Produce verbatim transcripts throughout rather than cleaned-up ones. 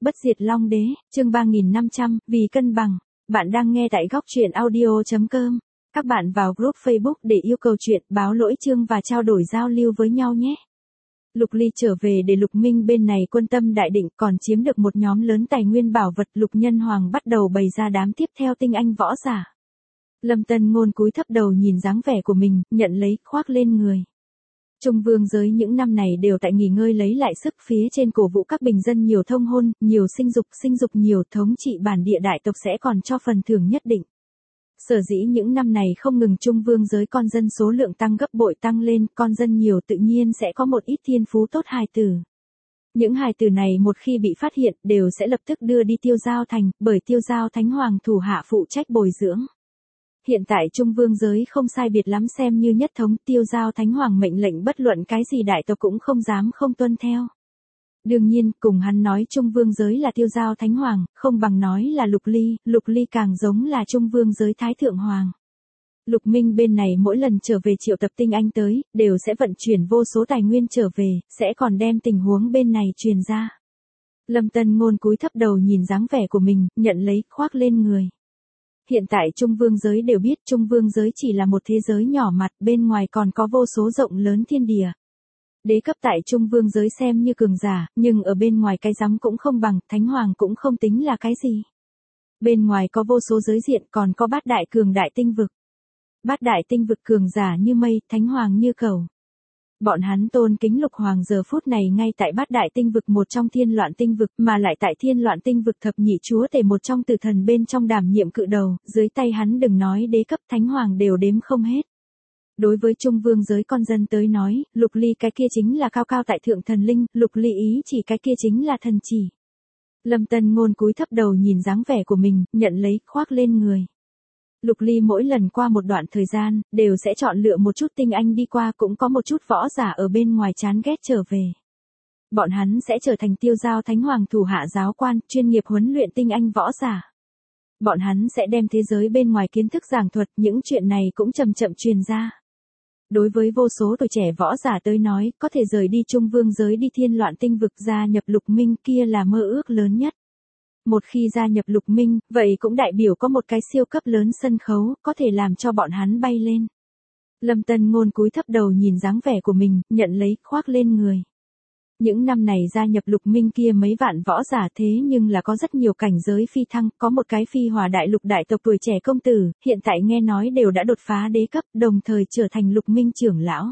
Bất diệt Long Đế, chương ba nghìn năm trăm, vì cân bằng. Bạn đang nghe tại góc truyện audio chấm com. Các bạn vào group Facebook để yêu cầu chuyện, báo lỗi chương và trao đổi giao lưu với nhau nhé. Lục Ly trở về để Lục Minh bên này quân tâm đại định, còn chiếm được một nhóm lớn tài nguyên bảo vật. Lục Nhân Hoàng bắt đầu bày ra đám tiếp theo tinh anh võ giả. Lâm Tân Ngôn cúi thấp đầu nhìn dáng vẻ của mình, nhận lấy, khoác lên người. Trung vương giới những năm này đều tại nghỉ ngơi lấy lại sức, phía trên cổ vũ các bình dân nhiều thông hôn, nhiều sinh dục, sinh dục nhiều, thống trị bản địa đại tộc sẽ còn cho phần thưởng nhất định. Sở dĩ những năm này không ngừng Trung vương giới con dân số lượng tăng gấp bội tăng lên, con dân nhiều tự nhiên sẽ có một ít thiên phú tốt hài tử. Những hài tử này một khi bị phát hiện đều sẽ lập tức đưa đi Tiêu Giao Thành, bởi Tiêu Giao Thánh Hoàng thủ hạ phụ trách bồi dưỡng. Hiện tại Trung vương giới không sai biệt lắm xem như nhất thống, Tiêu Giao Thánh Hoàng mệnh lệnh bất luận cái gì đại tộc cũng không dám không tuân theo. Đương nhiên, cùng hắn nói Trung vương giới là Tiêu Giao Thánh Hoàng, không bằng nói là Lục Ly, Lục Ly càng giống là Trung vương giới Thái Thượng Hoàng. Lục Minh bên này mỗi lần trở về triệu tập tinh anh tới, đều sẽ vận chuyển vô số tài nguyên trở về, sẽ còn đem tình huống bên này truyền ra. Lâm Tân Ngôn cúi thấp đầu nhìn dáng vẻ của mình, nhận lấy, khoác lên người. Hiện tại Trung vương giới đều biết Trung vương giới chỉ là một thế giới nhỏ mặt, bên ngoài còn có vô số rộng lớn thiên địa. Đế cấp tại Trung vương giới xem như cường giả, nhưng ở bên ngoài cái rắm cũng không bằng, Thánh Hoàng cũng không tính là cái gì. Bên ngoài có vô số giới diện, còn có bát đại cường đại tinh vực. Bát đại tinh vực cường giả như mây, Thánh Hoàng như cầu. Bọn hắn tôn kính Lục Hoàng giờ phút này ngay tại bát đại tinh vực một trong thiên loạn tinh vực, mà lại tại thiên loạn tinh vực thập nhị chúa tể một trong tử thần bên trong đảm nhiệm cự đầu, dưới tay hắn đừng nói đế cấp Thánh Hoàng đều đếm không hết. Đối với Trung vương giới con dân tới nói, Lục Ly cái kia chính là cao cao tại thượng thần linh, Lục Ly ý chỉ cái kia chính là thần chỉ. Lâm Tân Ngôn cúi thấp đầu nhìn dáng vẻ của mình, nhận lấy, khoác lên người. Lục Ly mỗi lần qua một đoạn thời gian, đều sẽ chọn lựa một chút tinh anh đi qua, cũng có một chút võ giả ở bên ngoài chán ghét trở về. Bọn hắn sẽ trở thành Tiêu Giao Thánh Hoàng thủ hạ giáo quan, chuyên nghiệp huấn luyện tinh anh võ giả. Bọn hắn sẽ đem thế giới bên ngoài kiến thức giảng thuật, những chuyện này cũng chậm chậm truyền ra. Đối với vô số tuổi trẻ võ giả tới nói, có thể rời đi Trung vương giới đi thiên loạn tinh vực gia nhập Lục Minh kia là mơ ước lớn nhất. Một khi gia nhập Lục Minh, vậy cũng đại biểu có một cái siêu cấp lớn sân khấu, có thể làm cho bọn hắn bay lên. Lâm Tân Ngôn cúi thấp đầu nhìn dáng vẻ của mình, nhận lấy, khoác lên người. Những năm này gia nhập Lục Minh kia mấy vạn võ giả thế nhưng là có rất nhiều cảnh giới phi thăng, có một cái phi hỏa đại lục đại tộc tuổi trẻ công tử, hiện tại nghe nói đều đã đột phá đế cấp, đồng thời trở thành Lục Minh trưởng lão.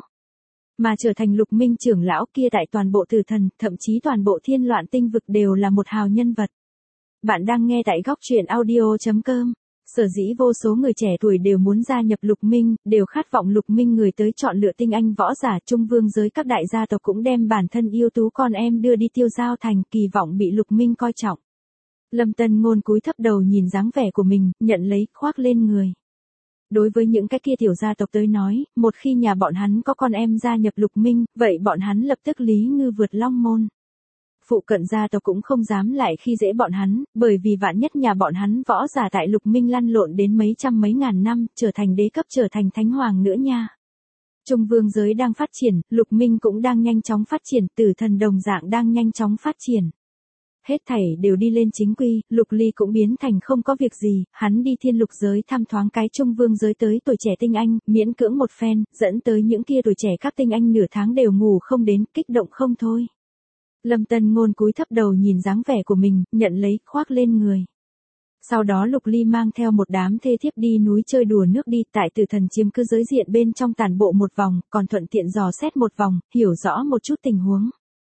Mà trở thành Lục Minh trưởng lão kia tại toàn bộ tử thần, thậm chí toàn bộ thiên loạn tinh vực đều là một hào nhân vật. Bạn đang nghe tại góc truyện audio chấm com. Sở dĩ vô số người trẻ tuổi đều muốn gia nhập Lục Minh, đều khát vọng Lục Minh người tới chọn lựa tinh anh võ giả. Trung vương giới các đại gia tộc cũng đem bản thân yêu tú con em đưa đi Tiêu Giao Thành, kỳ vọng bị Lục Minh coi trọng. Lâm Tân Ngôn cúi thấp đầu nhìn dáng vẻ của mình, nhận lấy, khoác lên người. Đối với những cái kia tiểu gia tộc tới nói, một khi nhà bọn hắn có con em gia nhập Lục Minh, vậy bọn hắn lập tức lý ngư vượt long môn. Phụ cận gia tộc cũng không dám lại khi dễ bọn hắn, bởi vì vạn nhất nhà bọn hắn võ giả tại Lục Minh lăn lộn đến mấy trăm mấy ngàn năm, trở thành đế cấp trở thành Thánh Hoàng nữa nha. Trung vương giới đang phát triển, Lục Minh cũng đang nhanh chóng phát triển, tử thần đồng dạng đang nhanh chóng phát triển. Hết thảy đều đi lên chính quy, Lục Ly cũng biến thành không có việc gì, hắn đi thiên lục giới thăm thoáng cái Trung vương giới tới tuổi trẻ tinh anh, miễn cưỡng một phen, dẫn tới những kia tuổi trẻ các tinh anh nửa tháng đều ngủ không đến, kích động không thôi. Lâm Tân Ngôn cúi thấp đầu nhìn dáng vẻ của mình, nhận lấy, khoác lên người. Sau đó Lục Ly mang theo một đám thê thiếp đi núi chơi đùa nước đi, tại tử thần chiếm cứ giới diện bên trong tản bộ một vòng, còn thuận tiện dò xét một vòng, hiểu rõ một chút tình huống.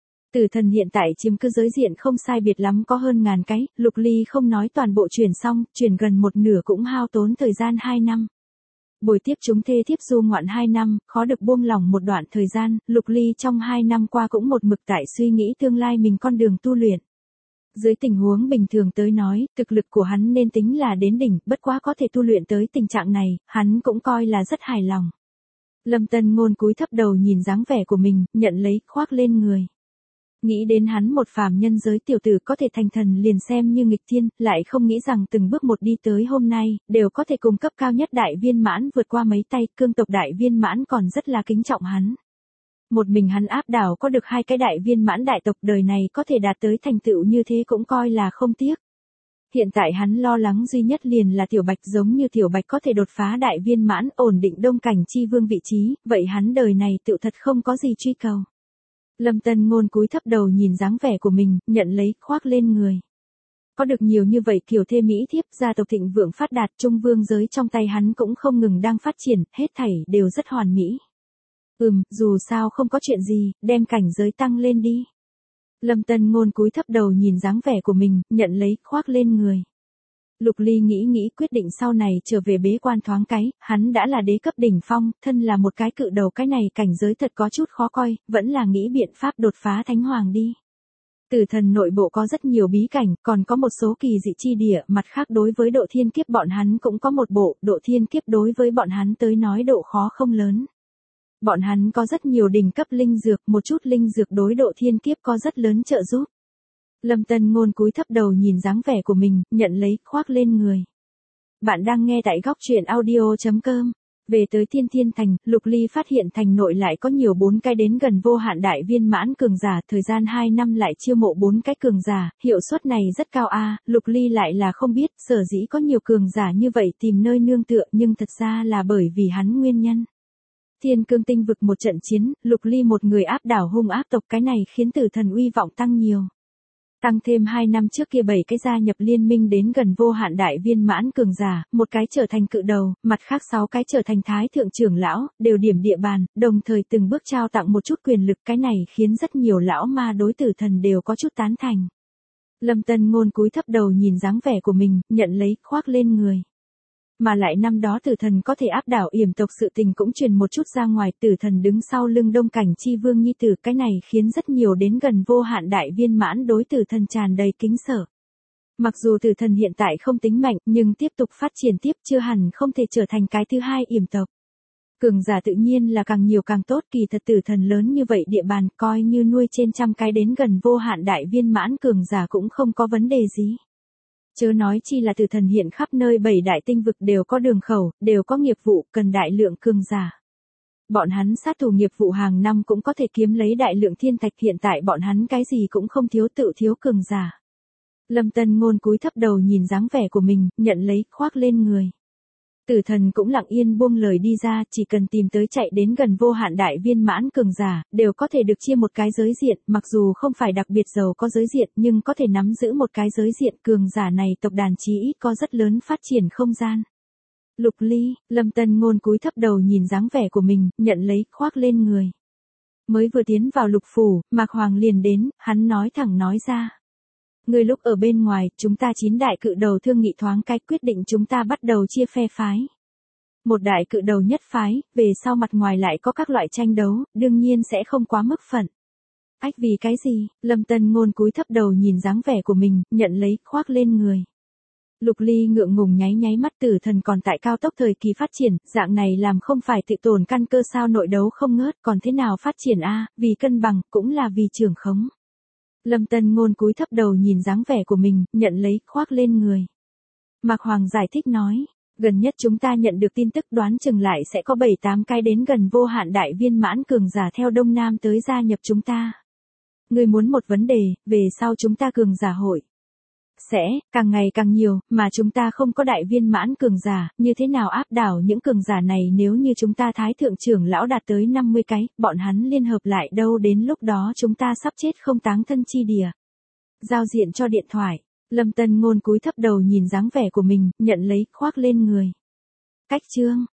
Tử thần hiện tại chiếm cứ giới diện không sai biệt lắm có hơn ngàn cái, Lục Ly không nói toàn bộ chuyển xong, chuyển gần một nửa cũng hao tốn thời gian hai năm. Buổi tiếp chúng thê thiếp du ngoạn hai năm, khó được buông lỏng một đoạn thời gian, Lục Ly trong hai năm qua cũng một mực tại suy nghĩ tương lai mình con đường tu luyện. Dưới tình huống bình thường tới nói, thực lực của hắn nên tính là đến đỉnh, bất quá có thể tu luyện tới tình trạng này, hắn cũng coi là rất hài lòng. Lâm Tân Ngôn cúi thấp đầu nhìn dáng vẻ của mình, nhận lấy, khoác lên người. Nghĩ đến hắn một phàm nhân giới tiểu tử có thể thành thần liền xem như nghịch thiên, lại không nghĩ rằng từng bước một đi tới hôm nay, đều có thể cùng cấp cao nhất đại viên mãn vượt qua mấy tay, cương tộc đại viên mãn còn rất là kính trọng hắn. Một mình hắn áp đảo có được hai cái đại viên mãn đại tộc, đời này có thể đạt tới thành tựu như thế cũng coi là không tiếc. Hiện tại hắn lo lắng duy nhất liền là Tiểu Bạch, giống như Tiểu Bạch có thể đột phá đại viên mãn, ổn định Đông Cảnh chi vương vị trí, vậy hắn đời này tựu thật không có gì truy cầu. Lâm Tân Ngôn cúi thấp đầu nhìn dáng vẻ của mình, nhận lấy, khoác lên người. Có được nhiều như vậy kiều thê mỹ thiếp, gia tộc thịnh vượng phát đạt, trung vương giới trong tay hắn cũng không ngừng đang phát triển, hết thảy đều rất hoàn mỹ. Ừm, dù sao không có chuyện gì, đem cảnh giới tăng lên đi. Lâm Tân Ngôn cúi thấp đầu nhìn dáng vẻ của mình, nhận lấy, khoác lên người. Lục Ly nghĩ nghĩ quyết định sau này trở về bế quan thoáng cái, hắn đã là đế cấp đỉnh phong, thân là một cái cự đầu, cái này cảnh giới thật có chút khó coi, vẫn là nghĩ biện pháp đột phá thánh hoàng đi. Tử thần nội bộ có rất nhiều bí cảnh, còn có một số kỳ dị chi địa, mặt khác đối với độ thiên kiếp bọn hắn cũng có một bộ, độ thiên kiếp đối với bọn hắn tới nói độ khó không lớn. Bọn hắn có rất nhiều đỉnh cấp linh dược, một chút linh dược đối độ thiên kiếp có rất lớn trợ giúp. Lâm Tân Ngôn cúi thấp đầu nhìn dáng vẻ của mình, nhận lấy, khoác lên người. Bạn đang nghe tại góc truyện audio chấm com. Về tới Tiên Thiên Thành, Lục Ly phát hiện thành nội lại có nhiều bốn cái đến gần vô hạn đại viên mãn cường giả, thời gian hai năm lại chiêu mộ bốn cái cường giả, hiệu suất này rất cao a. Lục Ly lại là không biết, sở dĩ có nhiều cường giả như vậy tìm nơi nương tựa, nhưng thật ra là bởi vì hắn nguyên nhân. Thiên Cương Tinh vực một trận chiến, Lục Ly một người áp đảo hung ác tộc, cái này khiến Tử Thần uy vọng tăng nhiều. Tăng thêm hai năm trước kia bảy cái gia nhập liên minh đến gần vô hạn đại viên mãn cường giả, một cái trở thành cự đầu, mặt khác sáu cái trở thành thái thượng trưởng lão, đều điểm địa bàn, đồng thời từng bước trao tặng một chút quyền lực, cái này khiến rất nhiều lão ma đối Tử Thần đều có chút tán thành. Lâm Tân Ngôn cúi thấp đầu nhìn dáng vẻ của mình, nhận lấy, khoác lên người. Mà lại năm đó Tử Thần có thể áp đảo yểm tộc sự tình cũng truyền một chút ra ngoài, Tử Thần đứng sau lưng Đông Cảnh chi vương nhi tử, cái này khiến rất nhiều đến gần vô hạn đại viên mãn đối Tử Thần tràn đầy kính sợ. Mặc dù Tử Thần hiện tại không tính mạnh, nhưng tiếp tục phát triển tiếp chưa hẳn không thể trở thành cái thứ hai yểm tộc. Cường giả tự nhiên là càng nhiều càng tốt, kỳ thật Tử Thần lớn như vậy địa bàn, coi như nuôi trên trăm cái đến gần vô hạn đại viên mãn cường giả cũng không có vấn đề gì. Chớ nói chi là Tử Thần hiện khắp nơi bảy đại tinh vực đều có đường khẩu, đều có nghiệp vụ, cần đại lượng cường giả. Bọn hắn sát thủ nghiệp vụ hàng năm cũng có thể kiếm lấy đại lượng thiên thạch, hiện tại bọn hắn cái gì cũng không thiếu, tự thiếu cường giả. Lâm Tân Ngôn cúi thấp đầu nhìn dáng vẻ của mình, nhận lấy, khoác lên người. Tử Thần cũng lặng yên buông lời đi ra, chỉ cần tìm tới chạy đến gần vô hạn đại viên mãn cường giả, đều có thể được chia một cái giới diện, mặc dù không phải đặc biệt giàu có giới diện, nhưng có thể nắm giữ một cái giới diện, cường giả này tộc đàn chí ít có rất lớn phát triển không gian. Lục Ly, Lâm Tân Ngôn cúi thấp đầu nhìn dáng vẻ của mình, nhận lấy, khoác lên người. Mới vừa tiến vào Lục phủ, Mạc Hoàng liền đến, hắn nói thẳng nói ra. Người lúc ở bên ngoài, chúng ta chín đại cự đầu thương nghị thoáng cái, quyết định chúng ta bắt đầu chia phe phái. Một đại cự đầu nhất phái, về sau mặt ngoài lại có các loại tranh đấu, đương nhiên sẽ không quá mức phận. Ách vì cái gì? Lâm Tân Ngôn cúi thấp đầu nhìn dáng vẻ của mình, nhận lấy, khoác lên người. Lục Ly ngượng ngùng nháy nháy mắt, Tử Thần còn tại cao tốc thời kỳ phát triển, dạng này làm không phải tự tổn căn cơ sao, nội đấu không ngớt, còn thế nào phát triển a? Vì cân bằng, cũng là vì trưởng khống. Lâm Tân Ngôn cúi thấp đầu nhìn dáng vẻ của mình, nhận lấy, khoác lên người. Mạc Hoàng giải thích nói, gần nhất chúng ta nhận được tin tức, đoán chừng lại sẽ có bảy tám cái đến gần vô hạn đại viên mãn cường giả theo Đông Nam tới gia nhập chúng ta. Ngươi muốn một vấn đề, về sau chúng ta cường giả hội sẽ càng ngày càng nhiều, mà chúng ta không có đại viên mãn cường giả, như thế nào áp đảo những cường giả này? Nếu như chúng ta thái thượng trưởng lão đạt tới năm mươi cái, bọn hắn liên hợp lại đâu, đến lúc đó chúng ta sắp chết không táng thân chi địa. Giao diện cho điện thoại. Lâm Tân Ngôn cúi thấp đầu nhìn dáng vẻ của mình, nhận lấy, khoác lên người. Cách chương.